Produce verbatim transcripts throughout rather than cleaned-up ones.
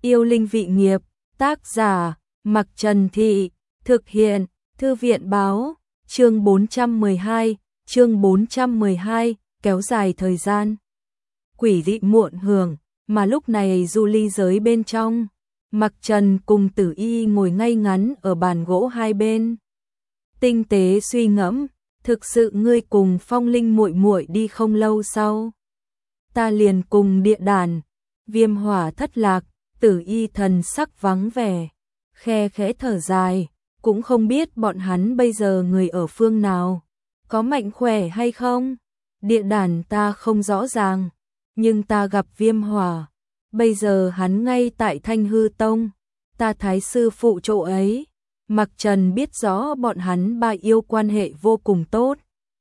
Yêu linh vị nghiệp, tác giả, Mặc Trần Thị, thực hiện, Thư viện báo, chương bốn trăm mười hai, chương bốn trăm mười hai, kéo dài thời gian. Quỷ dị muộn hưởng, mà lúc này du ly giới bên trong, Mặc Trần cùng Tử Y ngồi ngay ngắn ở bàn gỗ hai bên. Tinh tế suy ngẫm, thực sự ngươi cùng Phong Linh muội muội đi không lâu sau. Ta liền cùng địa đàn, Viêm Hỏa thất lạc, Tử Y thần sắc vắng vẻ, khe khẽ thở dài, cũng không biết bọn hắn bây giờ người ở phương nào, có mạnh khỏe hay không. Địa đàn ta không rõ ràng, nhưng ta gặp Viêm Hỏa, bây giờ hắn ngay tại Thanh Hư Tông, ta thái sư phụ chỗ ấy. Mặc Trần biết rõ bọn hắn ba yêu quan hệ vô cùng tốt,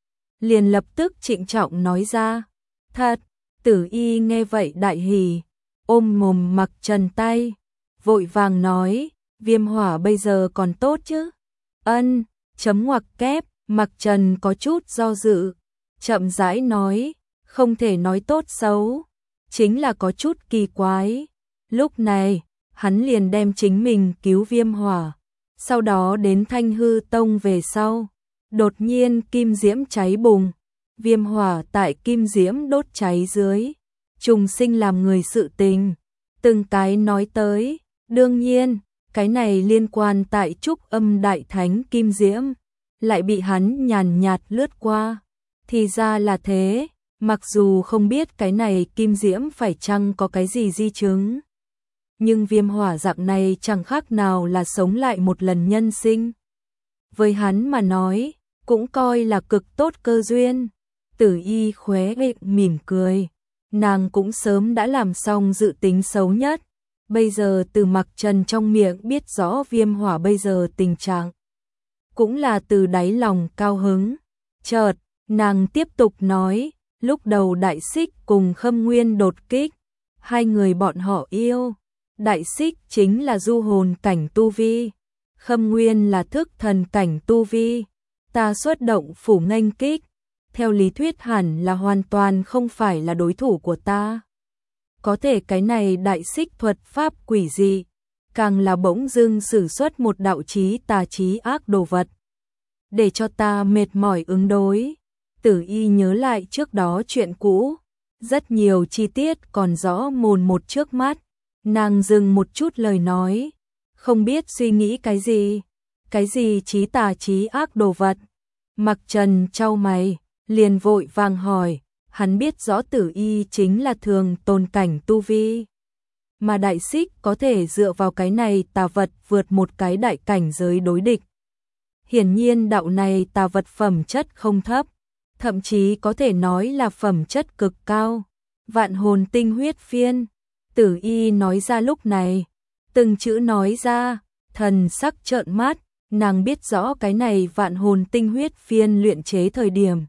liền lập tức trịnh trọng nói ra. Thật. Tử Y nghe vậy đại hỉ, ôm mồm Mặc Trần tay, vội vàng nói, Viêm Hỏa bây giờ còn tốt chứ? Ân, chấm ngoặc kép. Mặc Trần có chút do dự, chậm rãi nói, không thể nói tốt xấu, chính là có chút kỳ quái. Lúc này, hắn liền đem chính mình cứu Viêm Hỏa, sau đó đến Thanh Hư Tông về sau, đột nhiên kim diễm cháy bùng, Viêm Hỏa tại kim diễm đốt cháy dưới, trùng sinh làm người sự tình, từng cái nói tới. Đương nhiên, cái này liên quan tại Trúc Âm Đại Thánh kim diễm, lại bị hắn nhàn nhạt lướt qua. Thì ra là thế, mặc dù không biết cái này kim diễm phải chăng có cái gì di chứng, nhưng Viêm Hỏa dạng này chẳng khác nào là sống lại một lần nhân sinh. Với hắn mà nói, cũng coi là cực tốt cơ duyên. Tử Y khóe miệng mỉm cười, nàng cũng sớm đã làm xong dự tính xấu nhất, bây giờ từ Mặc Trần trong miệng biết rõ Viêm Hỏa bây giờ tình trạng, cũng là từ đáy lòng cao hứng. Chợt, nàng tiếp tục nói, lúc đầu Đại Xích cùng Khâm Nguyên đột kích, hai người bọn họ yêu. Đại Xích chính là du hồn cảnh tu vi, Khâm Nguyên là thức thần cảnh tu vi, ta xuất động phủ nghênh kích, theo lý thuyết hẳn là hoàn toàn không phải là đối thủ của ta. Có thể cái này Đại Xích thuật pháp quỷ dị, càng là bỗng dưng sử xuất một đạo chí tà chí ác đồ vật, để cho ta mệt mỏi ứng đối. Tử Y nhớ lại trước đó chuyện cũ, rất nhiều chi tiết còn rõ mồn một trước mắt, nàng dừng một chút lời nói, không biết suy nghĩ cái gì, cái gì chí tà chí ác đồ vật. Mặc Trần chau mày, liền vội vàng hỏi, hắn biết rõ Tử Y chính là thường tồn cảnh tu vi, mà Đại Xích có thể dựa vào cái này tà vật vượt một cái đại cảnh giới đối địch. Hiển nhiên đạo này tà vật phẩm chất không thấp, thậm chí có thể nói là phẩm chất cực cao. Vạn hồn tinh huyết phiên. Tử Y nói ra lúc này, từng chữ nói ra, thần sắc trợn mắt, nàng biết rõ cái này vạn hồn tinh huyết phiên luyện chế thời điểm,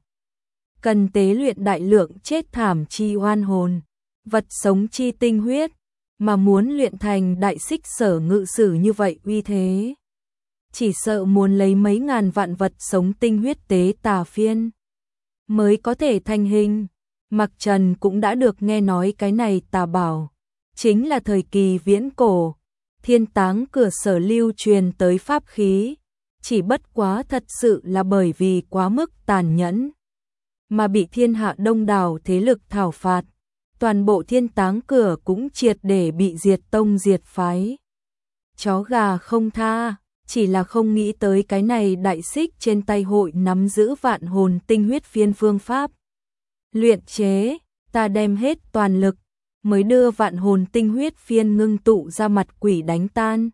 cần tế luyện đại lượng chết thảm chi oan hồn, vật sống chi tinh huyết, mà muốn luyện thành Đại Xích sở ngự sử như vậy uy thế, chỉ sợ muốn lấy mấy ngàn vạn vật sống tinh huyết tế tà phiên mới có thể thành hình. Mặc Trần cũng đã được nghe nói cái này tà bảo, chính là thời kỳ viễn cổ, Thiên Táng cửa sở lưu truyền tới pháp khí, chỉ bất quá thật sự là bởi vì quá mức tàn nhẫn, mà bị thiên hạ đông đảo thế lực thảo phạt, toàn bộ Thiên Táng cửa cũng triệt để bị diệt tông diệt phái. Chó gà không tha, chỉ là không nghĩ tới cái này Đại Xích trên tay hội nắm giữ vạn hồn tinh huyết phiên phương pháp luyện chế, ta đem hết toàn lực mới đưa vạn hồn tinh huyết phiên ngưng tụ ra mặt quỷ đánh tan.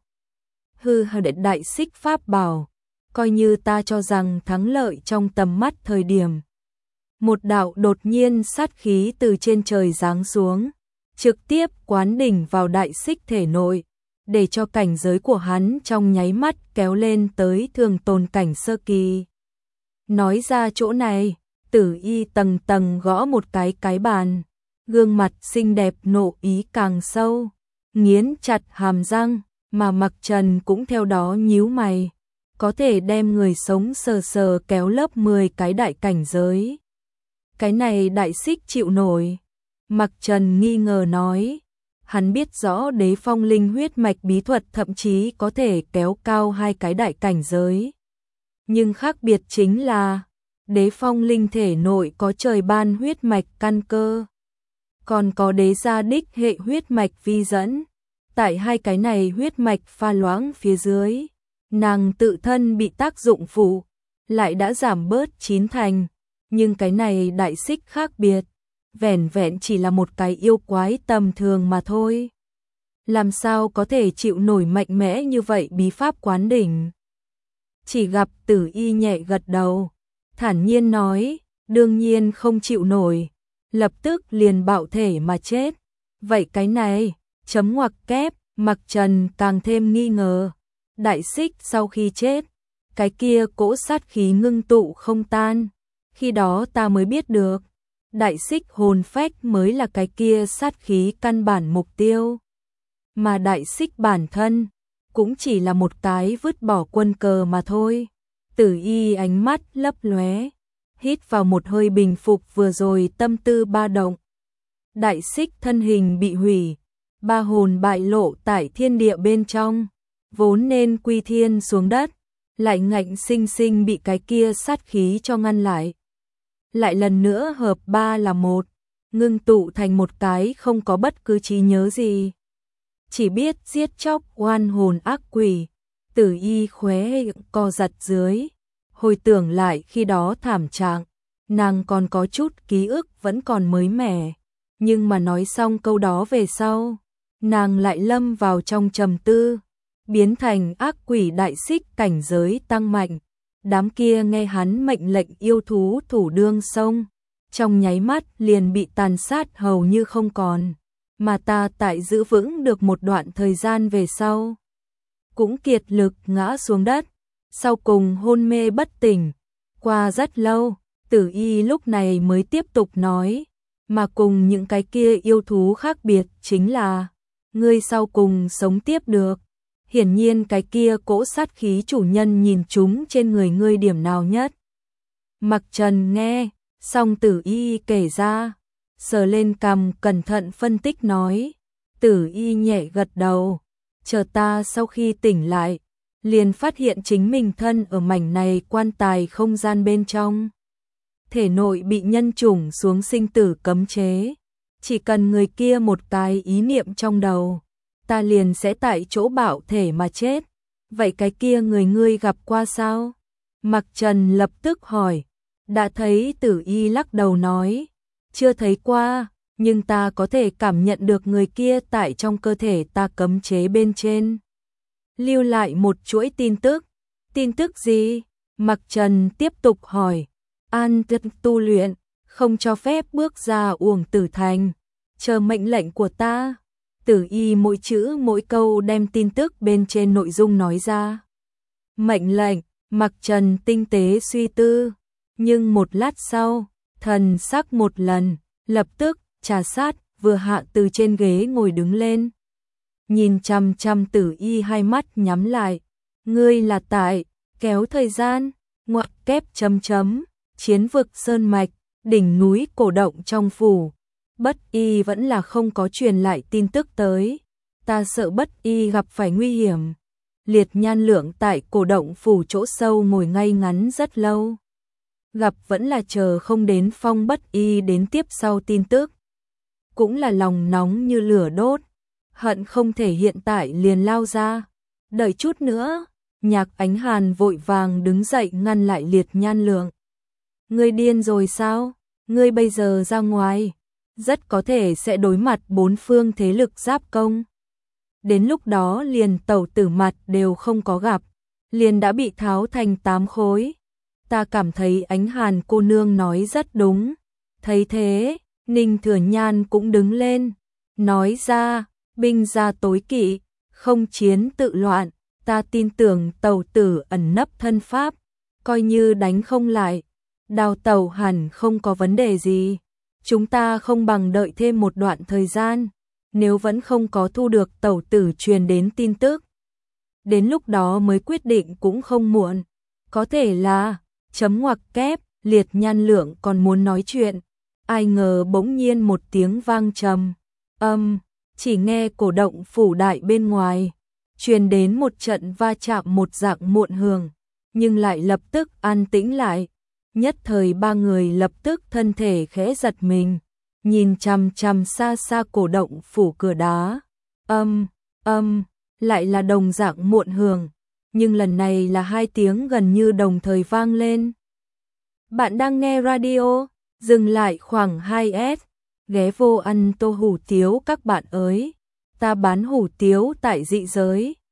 Hư hờ đệ Đại Xích pháp bảo, coi như ta cho rằng thắng lợi trong tầm mắt thời điểm, một đạo đột nhiên sát khí từ trên trời giáng xuống, trực tiếp quán đỉnh vào Đại Xích thể nội, để cho cảnh giới của hắn trong nháy mắt kéo lên tới thường tồn cảnh sơ kỳ. Nói ra chỗ này, Tử Y tầng tầng gõ một cái cái bàn, gương mặt xinh đẹp nộ ý càng sâu, nghiến chặt hàm răng, mà Mặc Trần cũng theo đó nhíu mày, có thể đem người sống sờ sờ kéo lớp mười cái đại cảnh giới. Cái này Đại Xích chịu nổi? Mặc Trần nghi ngờ nói, Hắn biết rõ Đế Phong linh huyết mạch bí thuật thậm chí có thể kéo cao hai cái đại cảnh giới. Nhưng khác biệt chính là Đế Phong linh thể nội có trời ban huyết mạch căn cơ, còn có đế gia đích hệ huyết mạch vi dẫn. Tại hai cái này huyết mạch pha loãng phía dưới, nàng tự thân bị tác dụng phụ lại đã giảm bớt chín thành, nhưng cái này đại xích khác biệt, vẻn vẹn chỉ là một cái yêu quái tầm thường mà thôi. Làm sao có thể chịu nổi mạnh mẽ như vậy bí pháp quán đỉnh? Chỉ gặp Tử Y nhẹ gật đầu, thản nhiên nói, đương nhiên không chịu nổi, lập tức liền bạo thể mà chết. Vậy cái này, chấm ngoặc kép, Mặc Trần càng thêm nghi ngờ. Đại xích sau khi chết, cái kia cỗ sát khí ngưng tụ không tan. Khi đó ta mới biết được, đại xích hồn phách mới là cái kia sát khí căn bản mục tiêu. Mà đại xích bản thân, cũng chỉ là một cái vứt bỏ quân cờ mà thôi. Tử Y ánh mắt lấp lóe, hít vào một hơi bình phục vừa rồi tâm tư ba động. Đại xích thân hình bị hủy, ba hồn bại lộ tại thiên địa bên trong, vốn nên quy thiên xuống đất, lại ngạnh sinh sinh bị cái kia sát khí cho ngăn lại. Lại lần nữa hợp ba là một, ngưng tụ thành một cái không có bất cứ trí nhớ gì. Chỉ biết giết chóc oan hồn ác quỷ. Tử Y khóe co giật dưới, hồi tưởng lại khi đó thảm trạng, nàng còn có chút ký ức vẫn còn mới mẻ, nhưng mà nói xong câu đó về sau, nàng lại lâm vào trong trầm tư, biến thành ác quỷ đại xích cảnh giới tăng mạnh. Đám kia nghe hắn mệnh lệnh yêu thú thủ đương sông, trong nháy mắt liền bị tàn sát hầu như không còn, mà ta tại giữ vững được một đoạn thời gian về sau, cũng kiệt lực ngã xuống đất, sau cùng hôn mê bất tỉnh. Qua rất lâu, Tử Y lúc này mới tiếp tục nói, mà cùng những cái kia yêu thú khác biệt chính là, ngươi sau cùng sống tiếp được. Hiển nhiên cái kia cỗ sát khí chủ nhân nhìn chúng trên người ngươi điểm nào nhất. Mặc Trần nghe, xong Tử Y kể ra, sờ lên cằm cẩn thận phân tích nói. Tử Y nhẹ gật đầu, chờ ta sau khi tỉnh lại, liền phát hiện chính mình thân ở mảnh này quan tài không gian bên trong. Thể nội bị nhân chủng xuống sinh tử cấm chế, chỉ cần người kia một cái ý niệm trong đầu, ta liền sẽ tại chỗ bạo thể mà chết. Vậy cái kia người ngươi gặp qua sao? Mặc Trần lập tức hỏi. Đã thấy. Tử Y lắc đầu nói, chưa thấy qua, nhưng ta có thể cảm nhận được người kia tại trong cơ thể ta cấm chế bên trên lưu lại một chuỗi tin tức. Tin tức gì? Mặc Trần tiếp tục hỏi. An tật tu luyện, không cho phép bước ra Uổng Tử Thành, chờ mệnh lệnh của ta. Tử Y mỗi chữ mỗi câu đem tin tức bên trên nội dung nói ra. Mệnh lệnh. Mặc Trần tinh tế suy tư, nhưng một lát sau, thần sắc một lần, lập tức trà sát, vừa hạ từ trên ghế ngồi đứng lên. Nhìn chăm chăm Tử Y hai mắt nhắm lại. Ngươi là tại kéo thời gian, ngoặc kép chấm chấm, chiến vực sơn mạch, đỉnh núi cổ động trong phủ. Bất Y vẫn là không có truyền lại tin tức tới. Ta sợ Bất Y gặp phải nguy hiểm. Liệt Nhan Lượng tại cổ động phủ chỗ sâu ngồi ngay ngắn rất lâu. Gặp vẫn là chờ không đến Phong Bất Y đến tiếp sau tin tức. Cũng là lòng nóng như lửa đốt, hận không thể hiện tại liền lao ra. Đợi chút nữa. Nhạc Ánh Hàn vội vàng đứng dậy ngăn lại Liệt Nhan Lượng. Ngươi điên rồi sao? Ngươi bây giờ ra ngoài, rất có thể sẽ đối mặt bốn phương thế lực giáp công. Đến lúc đó liền tẩu tử mặt đều không có gặp, liền đã bị tháo thành tám khối. Ta cảm thấy Ánh Hàn cô nương nói rất đúng. Thấy thế, Ninh Thừa Nhan cũng đứng lên, nói ra, binh gia tối kỵ, không chiến tự loạn. Ta tin tưởng tẩu tử ẩn nấp thân pháp, coi như đánh không lại, đào tẩu hẳn không có vấn đề gì. Chúng ta không bằng đợi thêm một đoạn thời gian, nếu vẫn không có thu được tẩu tử truyền đến tin tức, đến lúc đó mới quyết định cũng không muộn. Có thể là, chấm ngoặc kép, Liệt Nhan Lượng còn muốn nói chuyện, ai ngờ bỗng nhiên một tiếng vang trầm, âm, chỉ nghe cổ động phủ đại bên ngoài truyền đến một trận va chạm một dạng muộn hưởng, nhưng lại lập tức an tĩnh lại. Nhất thời ba người lập tức thân thể khẽ giật mình, nhìn chằm chằm xa xa cổ động phủ cửa đá. Âm, âm, lại là đồng dạng muộn hưởng, nhưng lần này là hai tiếng gần như đồng thời vang lên. Bạn đang nghe radio, dừng lại khoảng hai s, ghé vô ăn tô hủ tiếu các bạn ơi. Ta bán hủ tiếu tại dị giới.